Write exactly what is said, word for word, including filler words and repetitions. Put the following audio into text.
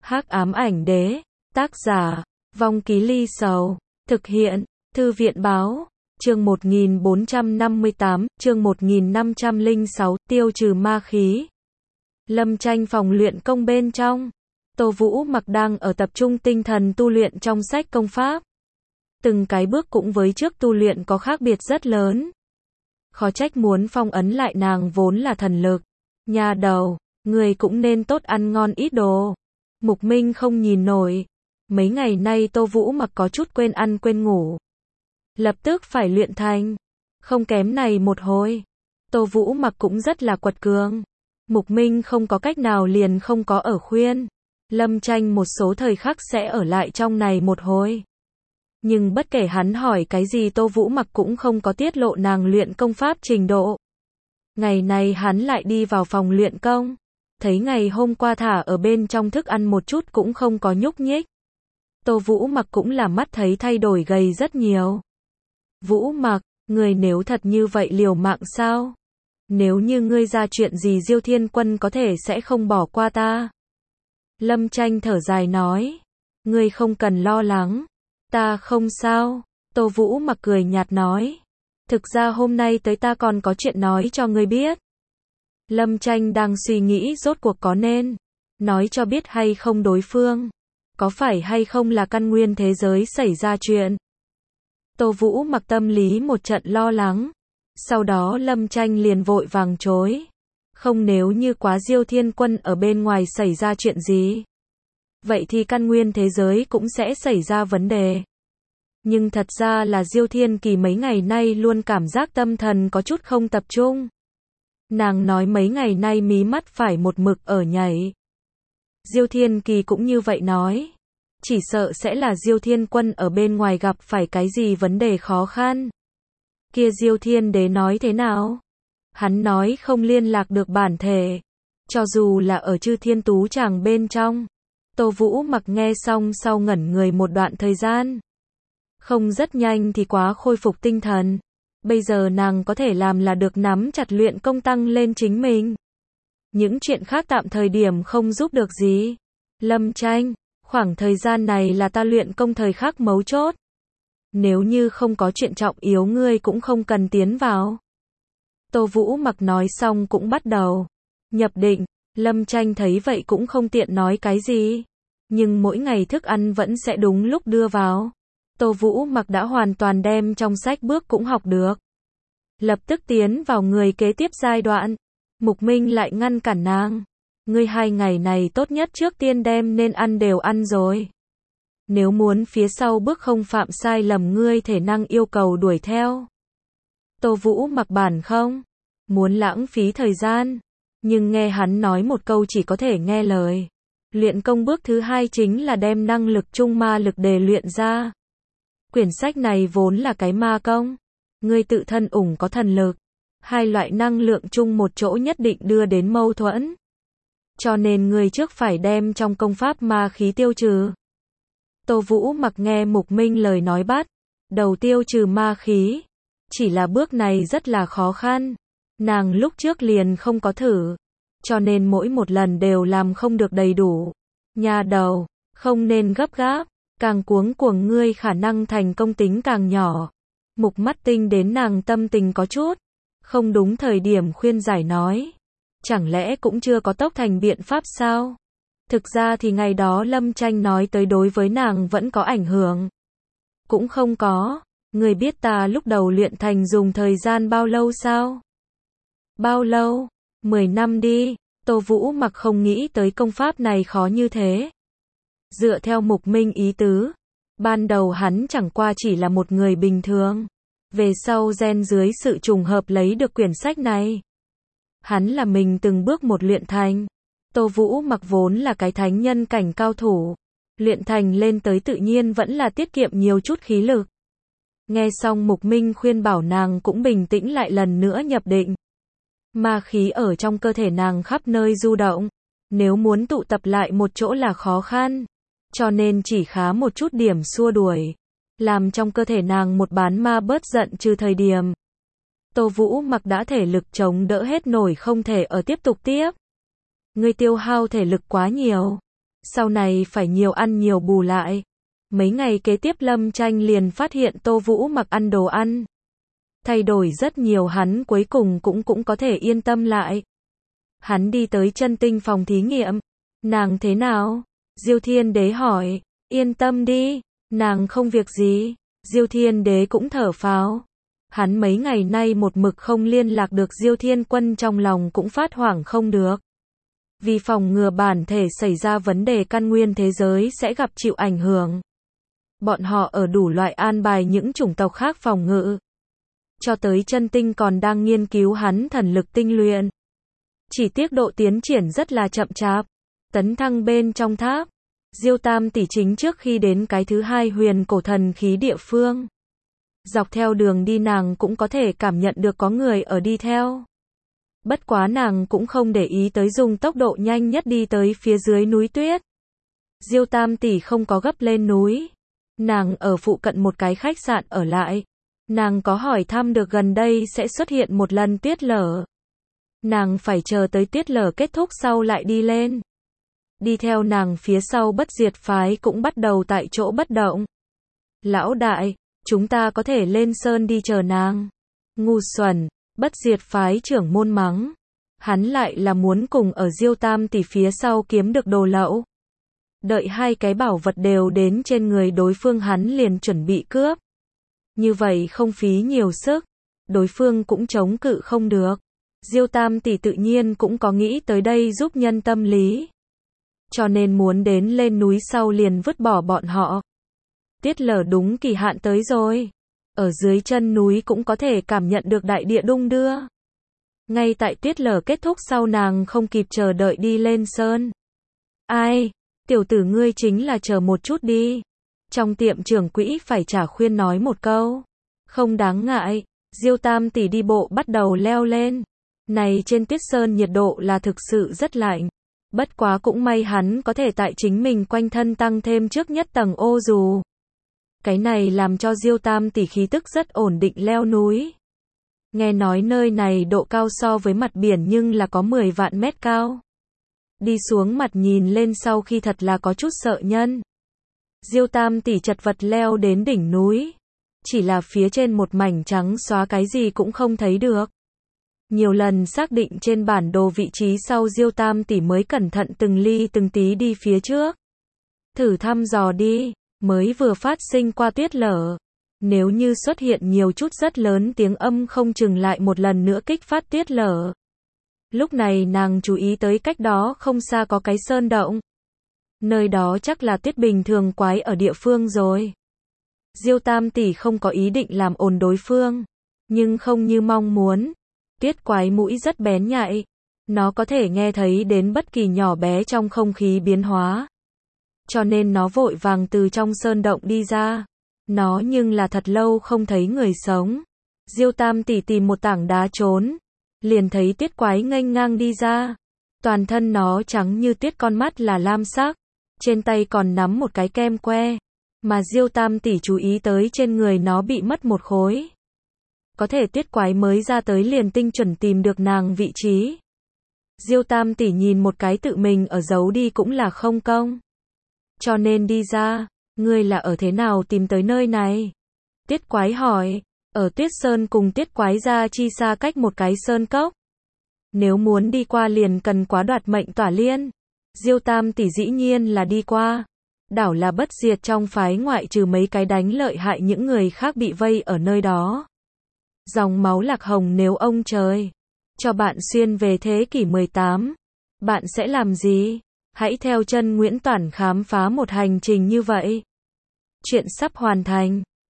Hắc ám ảnh đế, tác giả, Vong Ký Ly Sầu, thực hiện, Thư viện báo, chương một nghìn bốn trăm năm mươi tám, chương một nghìn năm trăm lẻ sáu, tiêu trừ ma khí. Lâm Tranh phòng luyện công bên trong. Tô Vũ Mặc đang ở tập trung tinh thần tu luyện trong sách công pháp. Từng cái bước cũng với trước tu luyện có khác biệt rất lớn. Khó trách muốn phong ấn lại nàng vốn là thần lực. Nhà đầu, người cũng nên tốt ăn ngon ít đồ. Mục Minh không nhìn nổi. Mấy ngày nay Tô Vũ Mặc có chút quên ăn quên ngủ. Lập tức phải luyện thành. Không kém này một hồi. Tô Vũ Mặc cũng rất là quật cường. Mục Minh không có cách nào liền không có ở khuyên. Lâm Tranh một số thời khắc sẽ ở lại trong này một hồi. Nhưng bất kể hắn hỏi cái gì Tô Vũ Mặc cũng không có tiết lộ nàng luyện công pháp trình độ. Ngày này hắn lại đi vào phòng luyện công. Thấy ngày hôm qua thả ở bên trong thức ăn một chút cũng không có nhúc nhích. Tô Vũ Mặc cũng là mắt thấy thay đổi gầy rất nhiều. Vũ Mặc, người nếu thật như vậy liều mạng sao? Nếu như ngươi ra chuyện gì Diêu Thiên Quân có thể sẽ không bỏ qua ta. Lâm Tranh thở dài nói. Ngươi không cần lo lắng. Ta không sao. Tô Vũ Mặc cười nhạt nói. Thực ra hôm nay tới ta còn có chuyện nói cho ngươi biết. Lâm Tranh đang suy nghĩ rốt cuộc có nên nói cho biết hay không đối phương. Có phải hay không là căn nguyên thế giới xảy ra chuyện. Tô Vũ Mặc tâm lý một trận lo lắng. Sau đó Lâm Tranh liền vội vàng chối. Không, nếu như quá Diêu Thiên Quân ở bên ngoài xảy ra chuyện gì. Vậy thì căn nguyên thế giới cũng sẽ xảy ra vấn đề. Nhưng thật ra là Diêu Thiên Kỳ mấy ngày nay luôn cảm giác tâm thần có chút không tập trung. Nàng nói mấy ngày nay mí mắt phải một mực ở nhảy. Diêu Thiên Kỳ cũng như vậy nói. Chỉ sợ sẽ là Diêu Thiên Quân ở bên ngoài gặp phải cái gì vấn đề khó khăn. Kia Diêu Thiên Đế nói thế nào? Hắn nói không liên lạc được bản thể. Cho dù là ở Chư Thiên Tú Tràng bên trong. Tô Vũ Mặc nghe xong sau ngẩn người một đoạn thời gian. Không rất nhanh thì quá khôi phục tinh thần. Bây giờ nàng có thể làm là được nắm chặt luyện công tăng lên chính mình. Những chuyện khác tạm thời điểm không giúp được gì. Lâm Tranh, khoảng thời gian này là ta luyện công thời khắc mấu chốt. Nếu như không có chuyện trọng yếu ngươi cũng không cần tiến vào. Tô Vũ Mặc nói xong cũng bắt đầu nhập định. Lâm Tranh thấy vậy cũng không tiện nói cái gì. Nhưng mỗi ngày thức ăn vẫn sẽ đúng lúc đưa vào. Tô Vũ Mặc đã hoàn toàn đem trong sách bước cũng học được. Lập tức tiến vào người kế tiếp giai đoạn. Mục Minh lại ngăn cản nàng. Ngươi hai ngày này tốt nhất trước tiên đem nên ăn đều ăn rồi. Nếu muốn phía sau bước không phạm sai lầm ngươi thể năng yêu cầu đuổi theo. Tô Vũ Mặc bản không muốn lãng phí thời gian. Nhưng nghe hắn nói một câu chỉ có thể nghe lời. Luyện công bước thứ hai chính là đem năng lực chung ma lực để luyện ra. Quyển sách này vốn là cái ma công. Ngươi tự thân ủng có thần lực. Hai loại năng lượng chung một chỗ nhất định đưa đến mâu thuẫn. Cho nên ngươi trước phải đem trong công pháp ma khí tiêu trừ. Tô Vũ Mặc nghe Mục Minh lời nói bắt đầu tiêu trừ ma khí. Chỉ là bước này rất là khó khăn. Nàng lúc trước liền không có thử. Cho nên mỗi một lần đều làm không được đầy đủ. Nhà đầu, không nên gấp gáp. Càng cuống cuồng ngươi khả năng thành công tính càng nhỏ. Mục Mắt Tinh đến nàng tâm tình có chút không đúng thời điểm khuyên giải nói. Chẳng lẽ cũng chưa có tốc thành biện pháp sao? Thực ra thì ngày đó Lâm Tranh nói tới đối với nàng vẫn có ảnh hưởng. Cũng không có. Người biết ta lúc đầu luyện thành dùng thời gian bao lâu sao? Bao lâu? mười năm đi. Tô Vũ Mặc không nghĩ tới công pháp này khó như thế. Dựa theo Mục Minh ý tứ. Ban đầu hắn chẳng qua chỉ là một người bình thường. Về sau gen dưới sự trùng hợp lấy được quyển sách này. Hắn là mình từng bước một luyện thành. Tô Vũ Mặc vốn là cái thánh nhân cảnh cao thủ. Luyện thành lên tới tự nhiên vẫn là tiết kiệm nhiều chút khí lực. Nghe xong Mục Minh khuyên bảo nàng cũng bình tĩnh lại lần nữa nhập định. Ma khí ở trong cơ thể nàng khắp nơi du động. Nếu muốn tụ tập lại một chỗ là khó khăn. Cho nên chỉ khá một chút điểm xua đuổi. Làm trong cơ thể nàng một bán ma bớt giận trừ thời điểm. Tô Vũ Mặc đã thể lực chống đỡ hết nổi không thể ở tiếp tục tiếp. Ngươi tiêu hao thể lực quá nhiều. Sau này phải nhiều ăn nhiều bù lại. Mấy ngày kế tiếp Lâm Tranh liền phát hiện Tô Vũ mặc ăn đồ ăn. Thay đổi rất nhiều, hắn cuối cùng cũng cũng có thể yên tâm lại. Hắn đi tới Chân Tinh phòng thí nghiệm. Nàng thế nào? Diêu Thiên Đế hỏi. Yên tâm đi, nàng không việc gì. Diêu Thiên Đế cũng thở phào. Hắn mấy ngày nay một mực không liên lạc được Diêu Thiên Quân, trong lòng cũng phát hoảng không được. Vì phòng ngừa bản thể xảy ra vấn đề, căn nguyên thế giới sẽ gặp chịu ảnh hưởng. Bọn họ ở đủ loại an bài những chủng tộc khác phòng ngự. Cho tới Chân Tinh còn đang nghiên cứu hắn thần lực tinh luyện. Chỉ tiếc độ tiến triển rất là chậm chạp. Tấn thăng bên trong tháp. Diêu Tam tỷ chính trước khi đến cái thứ hai huyền cổ thần khí địa phương. Dọc theo đường đi nàng cũng có thể cảm nhận được có người ở đi theo. Bất quá nàng cũng không để ý tới, dùng tốc độ nhanh nhất đi tới phía dưới núi tuyết. Diêu Tam tỷ không có gấp lên núi. Nàng ở phụ cận một cái khách sạn ở lại. Nàng có hỏi thăm được gần đây sẽ xuất hiện một lần tuyết lở. Nàng phải chờ tới tuyết lở kết thúc sau lại đi lên. Đi theo nàng phía sau Bất Diệt phái cũng bắt đầu tại chỗ bất động. Lão đại, chúng ta có thể lên sơn đi chờ nàng. Ngu xuẩn, Bất Diệt phái trưởng môn mắng. Hắn lại là muốn cùng ở Diêu Tam tỷ phía sau kiếm được đồ lậu. Đợi hai cái bảo vật đều đến trên người đối phương hắn liền chuẩn bị cướp. Như vậy không phí nhiều sức, đối phương cũng chống cự không được. Diêu Tam tỷ tự nhiên cũng có nghĩ tới đây giúp nhân tâm lý. Cho nên muốn đến lên núi sau liền vứt bỏ bọn họ. Tiết lở đúng kỳ hạn tới rồi. Ở dưới chân núi cũng có thể cảm nhận được đại địa đung đưa. Ngay tại tiết lở kết thúc sau nàng không kịp chờ đợi đi lên sơn. Ai? Tiểu tử ngươi chính là chờ một chút đi. Trong tiệm trưởng quỹ phải trả khuyên nói một câu. Không đáng ngại. Diêu Tam tỷ đi bộ bắt đầu leo lên. Này trên tuyết sơn nhiệt độ là thực sự rất lạnh. Bất quá cũng may hắn có thể tại chính mình quanh thân tăng thêm trước nhất tầng ô dù. Cái này làm cho Diêu Tam tỷ khí tức rất ổn định leo núi. Nghe nói nơi này độ cao so với mặt biển nhưng là có mười vạn mét cao. Đi xuống mặt nhìn lên sau khi thật là có chút sợ nhân. Diêu Tam tỷ chật vật leo đến đỉnh núi. Chỉ là phía trên một mảnh trắng xóa, cái gì cũng không thấy được. Nhiều lần xác định trên bản đồ vị trí sau, Diêu Tam tỷ mới cẩn thận từng ly từng tí đi phía trước. Thử thăm dò đi, mới vừa phát sinh qua tuyết lở. Nếu như xuất hiện nhiều chút rất lớn tiếng âm không chừng lại một lần nữa kích phát tuyết lở. Lúc này nàng chú ý tới cách đó không xa có cái sơn động. Nơi đó chắc là tuyết bình thường quái ở địa phương rồi. Diêu Tam tỷ không có ý định làm ồn đối phương. Nhưng không như mong muốn. Tuyết quái mũi rất bén nhạy. Nó có thể nghe thấy đến bất kỳ nhỏ bé trong không khí biến hóa. Cho nên nó vội vàng từ trong sơn động đi ra. Nó nhưng là thật lâu không thấy người sống. Diêu Tam tỷ tìm một tảng đá trốn. Liền thấy tuyết quái nghênh ngang đi ra. Toàn thân nó trắng như tuyết, con mắt là lam sắc. Trên tay còn nắm một cái kem que. Mà Diêu Tam tỷ chú ý tới trên người nó bị mất một khối. Có thể tuyết quái mới ra tới liền tinh chuẩn tìm được nàng vị trí. Diêu Tam tỷ nhìn một cái tự mình ở giấu đi cũng là không công. Cho nên đi ra, ngươi là ở thế nào tìm tới nơi này? Tuyết quái hỏi, ở tuyết sơn cùng tuyết quái ra chi xa cách một cái sơn cốc. Nếu muốn đi qua liền cần quá đoạt mệnh tỏa liên. Diêu Tam tỷ dĩ nhiên là đi qua. Đảo là Bất Diệt trong phái ngoại trừ mấy cái đánh lợi hại, những người khác bị vây ở nơi đó. Dòng máu Lạc Hồng, nếu ông trời cho bạn xuyên về thế kỷ mười tám, bạn sẽ làm gì? Hãy theo chân Nguyễn Toản khám phá một hành trình như vậy. Chuyện sắp hoàn thành.